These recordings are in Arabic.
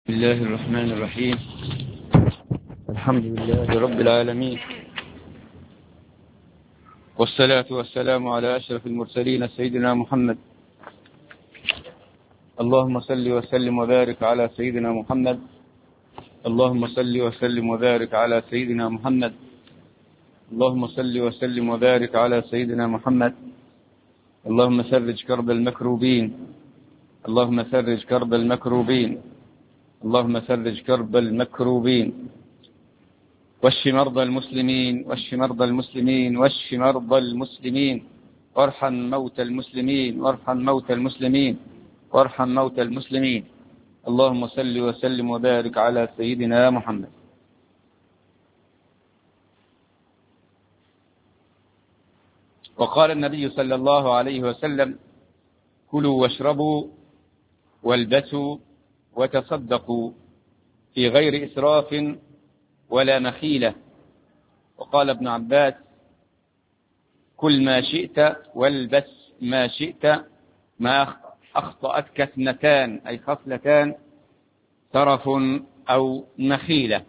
بسم الله الرحمن الرحيم. الحمد لله رب العالمين، والصلاة والسلام على أشرف المرسلين سيدنا محمد. اللهم صل وسلم وبارك على سيدنا محمد. اللهم صل وسلم وبارك على سيدنا محمد. اللهم صل وسلم وبارك على سيدنا محمد. اللهم فرج كرب المكروبين. اللهم فرج كرب المكروبين. اللهم فرج كرب المكروبين، واشف مرضى المسلمين، واشف مرضى المسلمين، واشف مرضى المسلمين، وارحم موتى المسلمين، وارحم موتى المسلمين، وارحم موتى المسلمين. اللهم صل وسلم وبارك على سيدنا محمد. وقال النبي صلى الله عليه وسلم: كلوا واشربوا والبسوا وتصدقوا في غير إسراف ولا مخيلة. وقال ابن عباس: كل ما شئت والبس ما شئت، ما أخطأتك اثنتان، أي خصلتان: ترف أو مخيلة.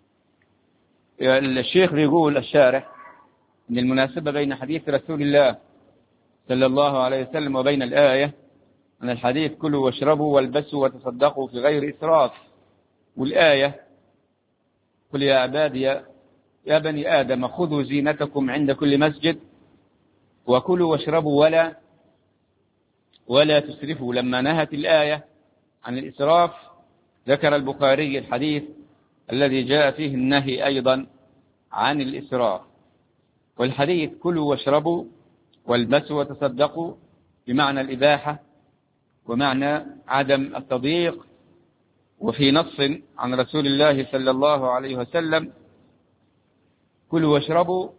الشيخ يقول الشارح أن المناسبة بين حديث رسول الله صلى الله عليه وسلم وبين الآية أن الحديث كلوا واشربوا والبسوا وتصدقوا في غير إسراف، والآية: قل يا عبادي يا بني آدم خذوا زينتكم عند كل مسجد وكلوا واشربوا ولا تسرفوا. لما نهت الآية عن الإسراف ذكر البخاري الحديث الذي جاء فيه النهي أيضا عن الإسراف. والحديث كلوا واشربوا والبسوا وتصدقوا بمعنى الإباحة ومعنى عدم التضييق. وفي نص عن رسول الله صلى الله عليه وسلم: كلوا واشربوا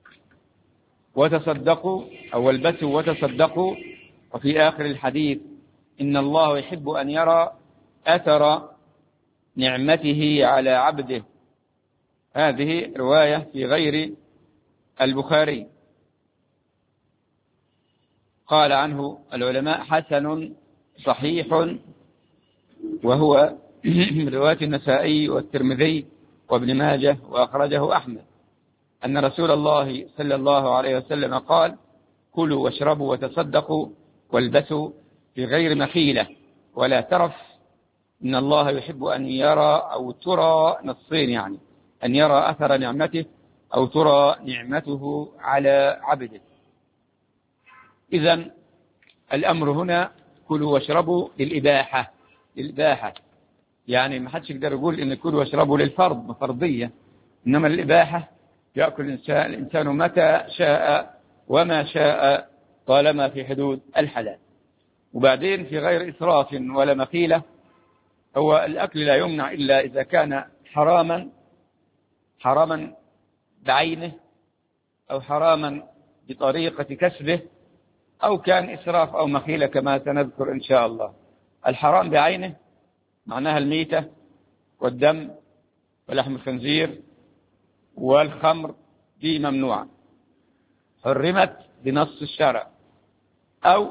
وتصدقوا، أو البسوا وتصدقوا. وفي آخر الحديث: إن الله يحب أن يرى أثر نعمته على عبده. هذه رواية في غير البخاري. قال عنه العلماء: حسن صحيح، وهو رواية النسائي والترمذي وابن ماجه، وأخرجه أحمد، أن رسول الله صلى الله عليه وسلم قال: كلوا واشربوا وتصدقوا والبسوا في غير مخيلة ولا ترف. إن الله يحب أن يرى أو ترى، نصين يعني، أن يرى أثر نعمته أو ترى نعمته على عبده. إذن الأمر هنا كلوا واشربوا للإباحة، يعني ما حدش يقدر يقول إن كلوا واشربوا للفرض، فرضية، إنما للإباحة. يأكل الإنسان متى شاء وما شاء طالما في حدود الحلال. وبعدين في غير إسراف ولا مخيلة، هو الأكل لا يمنع إلا إذا كان حراما بعينه، أو حراما بطريقة كسبه، أو كان إسراف أو مخيلة كما سنذكر إن شاء الله. الحرام بعينه معناها الميتة والدم ولحم الخنزير والخمر، دي ممنوعة، حرمت بنص الشرع، أو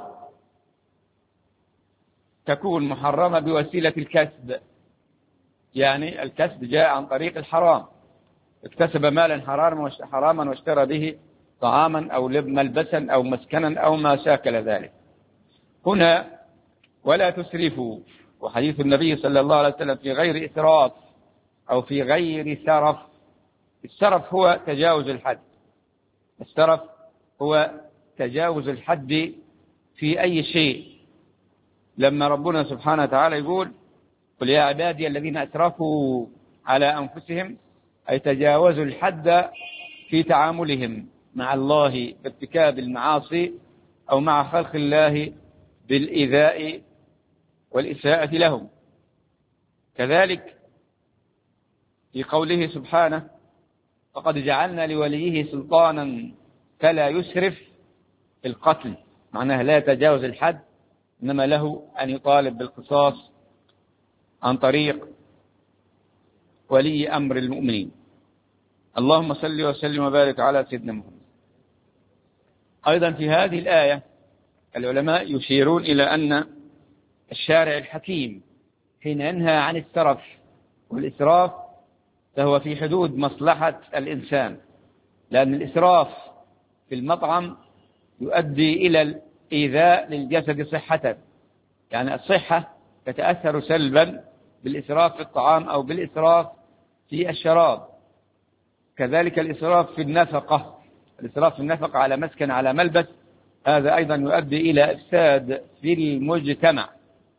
تكون محرمة بوسيلة الكسب، يعني الكسب جاء عن طريق الحرام، اكتسب مالا حراما واشترى به طعاما أو ملبسا أو مسكنا أو ما شاكل ذلك. هنا ولا تسرفوا، وحديث النبي صلى الله عليه وسلم في غير إسراف أو في غير سرف. السرف هو تجاوز الحد، السرف هو تجاوز الحد في أي شيء. لما ربنا سبحانه وتعالى يقول: قل يا عبادي الذين أسرفوا على أنفسهم، أي تجاوزوا الحد في تعاملهم مع الله بارتكاب المعاصي أو مع خلق الله بالإيذاء والإساءة لهم. كذلك في قوله سبحانه: فقد جعلنا لوليه سلطانا فلا يسرف في القتل، معناها لا يتجاوز الحد، إنما له أن يطالب بالقصاص عن طريق ولي أمر المؤمنين. اللهم صل وسلم وبارك على سيدنا محمد. أيضا في هذه الآية العلماء يشيرون إلى أن الشارع الحكيم حين ينهى عن السرف، والإسراف فهو في حدود مصلحة الإنسان، لأن الإسراف في المطعم يؤدي إلى الإيذاء للجسد صحة، يعني الصحة تتأثر سلبا بالإسراف في الطعام أو بالإسراف في الشراب. كذلك الإسراف في النفقة، الإسراف في النفقة على مسكن على ملبس، هذا أيضا يؤدي إلى إفساد في المجتمع.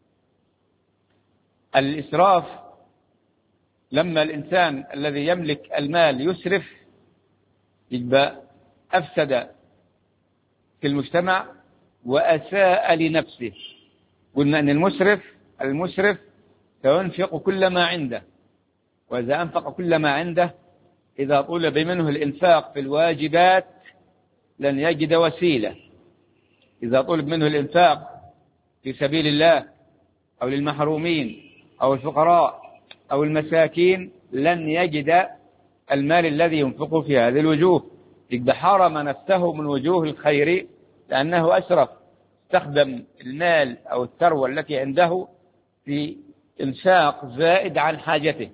الإسراف لما الإنسان الذي يملك المال يسرف يبقى أفسد في المجتمع وأساء لنفسه. قلنا أن المسرف سينفق كل ما عنده، وإذا أنفق كل ما عنده إذا طلب منه الإنفاق في الواجبات لن يجد وسيلة. إذا طلب منه الإنفاق في سبيل الله أو للمحرومين أو الفقراء أو المساكين لن يجد المال الذي ينفقه في هذه الوجوه، يبقى حرم نفسه من وجوه الخير لأنه أسرف، استخدم المال أو الثروة التي عنده في إنفاق زائد عن حاجته،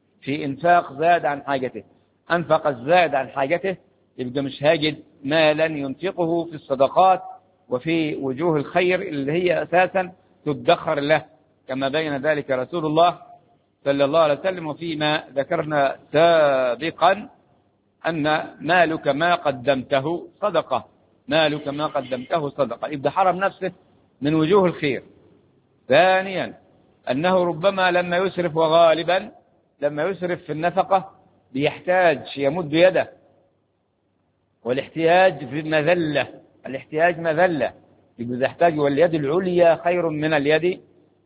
أنفق الزائد عن حاجته، يبقى مش هاجد مالا ينفقه في الصدقات وفي وجوه الخير اللي هي أساسا تدخر له، كما بين ذلك رسول الله صلى الله عليه وسلم. وفيما ذكرنا سابقا أن مالك ما قدمته صدقة، يبقى حرم نفسه من وجوه الخير. ثانيا أنه ربما لما يسرف، وغالبا لما يسرف في النفقة بيحتاج يمد يده، والاحتياج في مذلة، مذلة، يبقى يحتاج، واليد العليا خير من اليد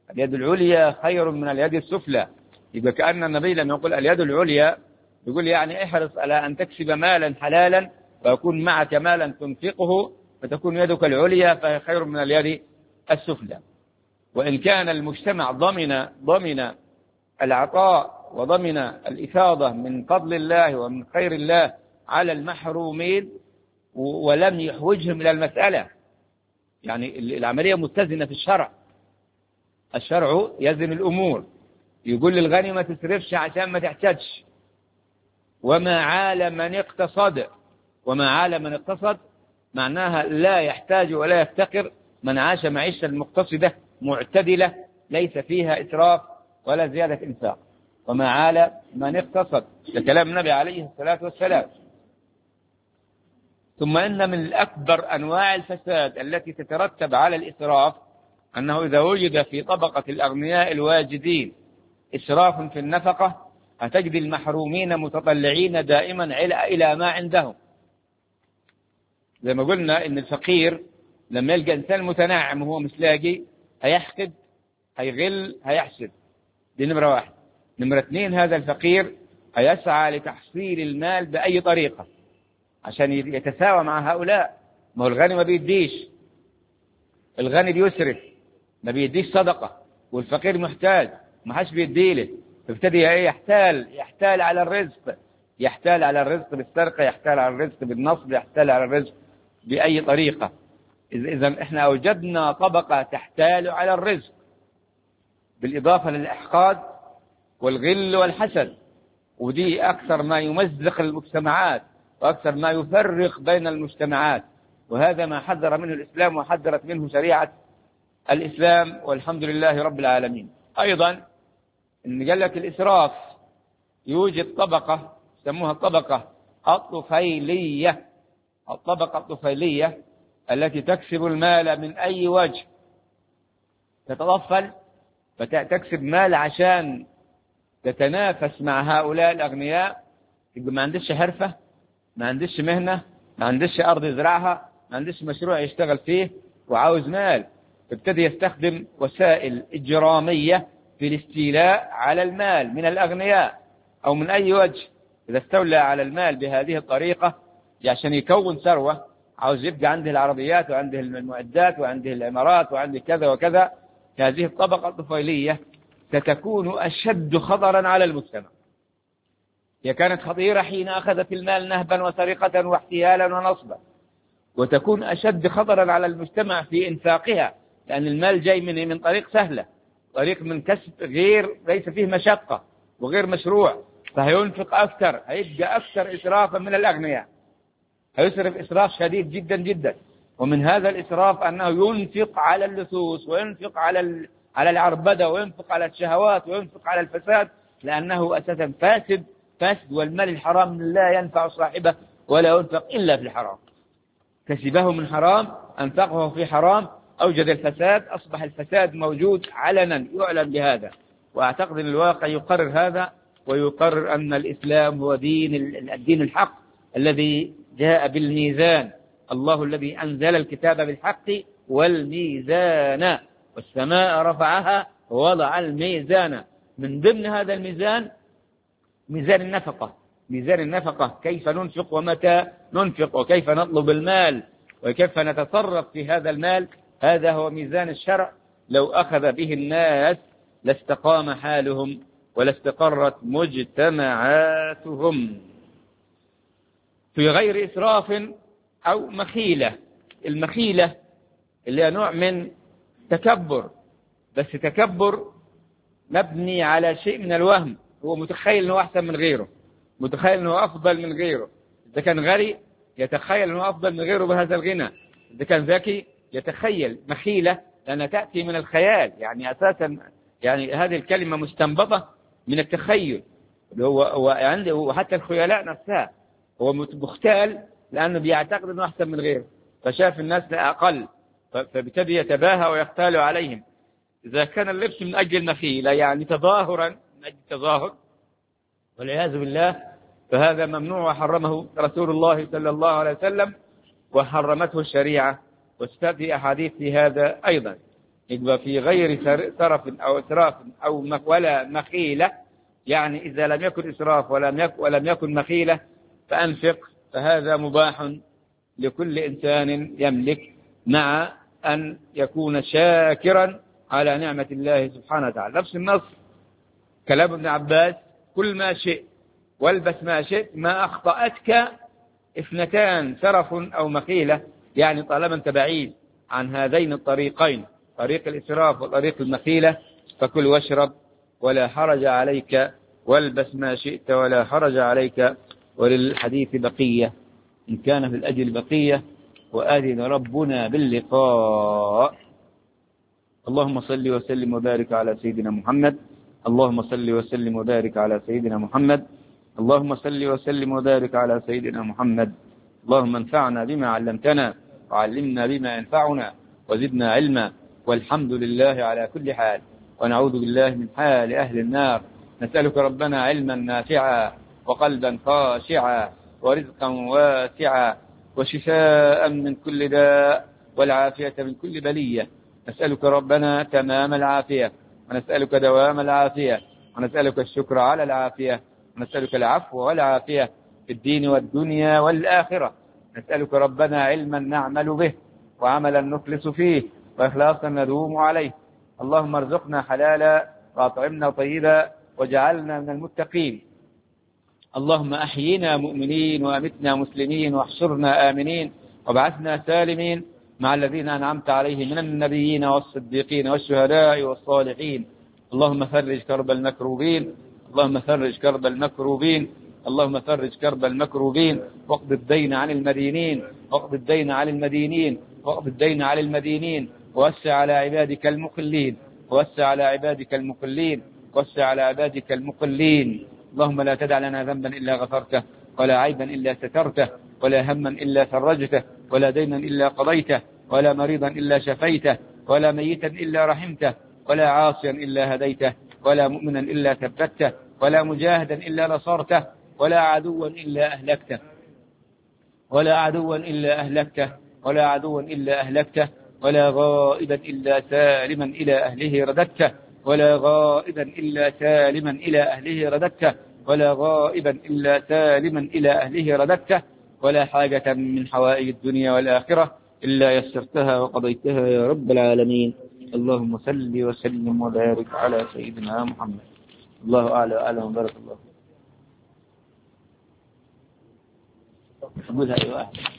السفلى. يبقى كأن النبي لما يقول اليد العليا يقول يعني احرص على أن تكسب مالا حلالا ويكون معك مالا تنفقه فتكون يدك العليا، فهي خير من اليد السفلى. وإن كان المجتمع ضمن العطاء وضمن الإفاضة من فضل الله ومن خير الله على المحرومين ولم يحوجهم إلى المسألة، يعني العملية متزنة في الشرع يزن الأمور، يقول للغني ما تسرفش عشان ما تحتاجش. وما عال من اقتصد معناها لا يحتاج ولا يفتقر، من عاش معيشة المقتصدة معتدلة ليس فيها إسراف ولا زيادة إنفاق. وما عال من اقتصد، لكلام النبي عليه الصلاة والسلام. ثم إن من الأكبر أنواع الفساد التي تترتب على الإسراف أنه إذا وجد في طبقة الأغنياء الواجدين إسراف في النفقة هتجد المحرومين متطلعين دائما إلى ما عندهم. زي ما قلنا إن الفقير لما يلقى إنسان متنعم وهو مش لاقي هيحقد، هيغل، هيحسد. دي نمرة واحد. نمرة اثنين، هذا الفقير هيسعى لتحصيل المال بأي طريقة عشان يتساوى مع هؤلاء. ما هو الغني ما بيديش، الغني بيسرف، ما بيديش صدقة، والفقير محتاج ما حدش بيديله، فابتدي يحتال على الرزق، بالسرقة، يحتال على الرزق بالنصب، يحتال على الرزق بأي طريقة. إذا إحنا أوجدنا طبقة تحتال على الرزق، بالإضافة للإحقاد والغل والحسد، ودي أكثر ما يمزق المجتمعات وأكثر ما يفرق بين المجتمعات، وهذا ما حذر منه الإسلام وحذرت منه شريعة الإسلام، والحمد لله رب العالمين. أيضا إن قال لك الإسراف يوجد طبقة يسموها الطبقة الطفيلية التي تكسب المال من أي وجه، تتطفل فتكسب مال عشان تتنافس مع هؤلاء الأغنياء. يبقى ما عندش حرفة، ما عندش مهنة، ما عندش أرض يزرعها، ما عندش مشروع يشتغل فيه وعاوز مال، ابتدي يستخدم وسائل إجرامية في الاستيلاء على المال من الأغنياء أو من أي وجه. إذا استولى على المال بهذه الطريقة عشان يكون ثروة، عاوز يبقى عنده العربيات وعنده المعدات وعنده العمارات وعنده كذا وكذا، هذه الطبقة الطفيلية ستكون أشد خطرا على المجتمع. هي كانت خطيرة حين أخذت المال نهبا وسرقة واحتيالا ونصبا، وتكون أشد خطرا على المجتمع في إنفاقها، لأن المال جاي من طريق سهلة، طريق من كسب ليس فيه مشقة وغير مشروع، فهينفق أكثر، هيبقى أكثر إسرافا من الأغنياء، هيسرف إسراف شديد جدا جدا. ومن هذا الإسراف أنه ينفق على اللصوص، وينفق على العربدة، وينفق على الشهوات، وينفق على الفساد، لأنه أساسا فاسد، والمال الحرام لا ينفع صاحبه ولا ينفق إلا في الحرام. كسبه من حرام، أنفقه في حرام، أوجد الفساد، أصبح الفساد موجود علنا يعلم بهذا. وأعتقد أن الواقع يقرر هذا، ويقرر أن الإسلام هو الدين الحق الذي جاء بالميزان. الله الذي أنزل الكتاب بالحق والميزان، والسماء رفعها ووضع الميزان. من ضمن هذا الميزان ميزان النفقة، ميزان النفقة، كيف ننفق ومتى ننفق، وكيف نطلب المال، وكيف نتصرف في هذا المال. هذا هو ميزان الشرع، لو أخذ به الناس لاستقام حالهم ولاستقرت مجتمعاتهم في غير إسراف أو مخيلة. المخيلة اللي هي نوع من تكبر، بس تكبر مبني على شيء من الوهم. هو متخيل أنه أحسن من غيره، متخيل أنه أفضل من غيره. إذا كان غني يتخيل أنه أفضل من غيره بهذا الغنى، إذا كان ذكي يتخيل. مخيلة لأنها تأتي من الخيال، يعني أساسا يعني هذه الكلمة مستنبطة من التخيل. هو عنده، وحتى الخيلاء نفسها هو مختال، لأنه بيعتقد أنه أحسن من غيره، فشاف الناس أقل، فبتدي يتباهى ويختال عليهم. إذا كان اللبس من أجل المخيلة، يعني تظاهرا من أجل التظاهر والعياذ بالله، فهذا ممنوع، وحرمه رسول الله صلى الله عليه وسلم، وحرمته الشريعة، وستأتي أحاديث في هذا أيضا. يبقى في غير سرف أو إسراف أو ولا مخيلة، يعني إذا لم يكن إسراف ولم يكن مخيلة فأنفق، فهذا مباح لكل إنسان يملك، مع أن يكون شاكرا على نعمة الله سبحانه وتعالى. نفس النص كلام ابن عباس: كل ما شئت والبس ما شئت، ما أخطأتك اثنتان، سرف أو مخيلة. يعني طالما أنت بعيد عن هذين الطريقين، طريق الإسراف وطريق المخيلة، فكل واشرب ولا حرج عليك، والبس ما شئت ولا حرج عليك. وللحديث بقية إن كان في الأجل بقية، وآذن ربنا باللقاء. اللهم صل وسلم وبارك على سيدنا محمد. اللهم صل وسلم وبارك على سيدنا محمد. اللهم صل وسلم وبارك على سيدنا محمد. اللهم انفعنا بما علمتنا، وعلمنا بما ينفعنا، وزدنا علما، والحمد لله على كل حال. ونعوذ بالله من حال أهل النار. نسألك ربنا علما نافعا، وقلبا خاشعا، ورزقا واسعا، وشفاء من كل داء، والعافية من كل بلية. نسألك ربنا تمام العافية، ونسألك دوام العافية، ونسألك الشكر على العافية، ونسألك العفو والعافية في الدين والدنيا والآخرة. نسألك ربنا علما نعمل به، وعملا نخلص فيه، وإخلاصا ندوم عليه. اللهم ارزقنا حلالا، وأطعمنا طيبا، وجعلنا من المتقين. اللهم أحينا مؤمنين، وأمتنا مسلمين، واحشرنا آمنين، وابعثنا سالمين مع الذين أنعمت عليهم من النبيين والصديقين والشهداء والصالحين. اللهم فرج كرب المكروبين، اللهم فرج كرب المكروبين، اللهم فرج كرب المكروبين، واقض الدين عن المدينين، واقض الدين عن المدينين، واقض الدين عن المدينين، ووسع على عبادك المقلين، ووسع على عبادك المقلين، ووسع على عبادك المقلين. اللهم لا تدع لنا ذنبا إلا غفرته، ولا عيبا إلا سترته، ولا هما إلا فرجته، ولا دينا إلا قضيته، ولا مريضا إلا شفيته، ولا ميتا إلا رحمته، ولا عاصيا إلا هديته، ولا مؤمنا إلا ثبته، ولا مجاهدا إلا نصرته، ولا عدوا إلا أهلكته، ولا عدوا إلا أهلكته، ولا عدوا إلا أهلكته، ولا غائبا إلا سالما إلى أهله رددته، ولا غائبا إلا سالما إلى أهله رددته، ولا غائبا إلا سالما إلى أهله رددته، ولا حاجة من حوائج الدنيا والآخرة إلا يسرتها وقضيتها يا رب العالمين. اللهم صل وسلم وبارك على سيدنا محمد. الله أعلى وأعلم، وبارك الله. أقولها أيها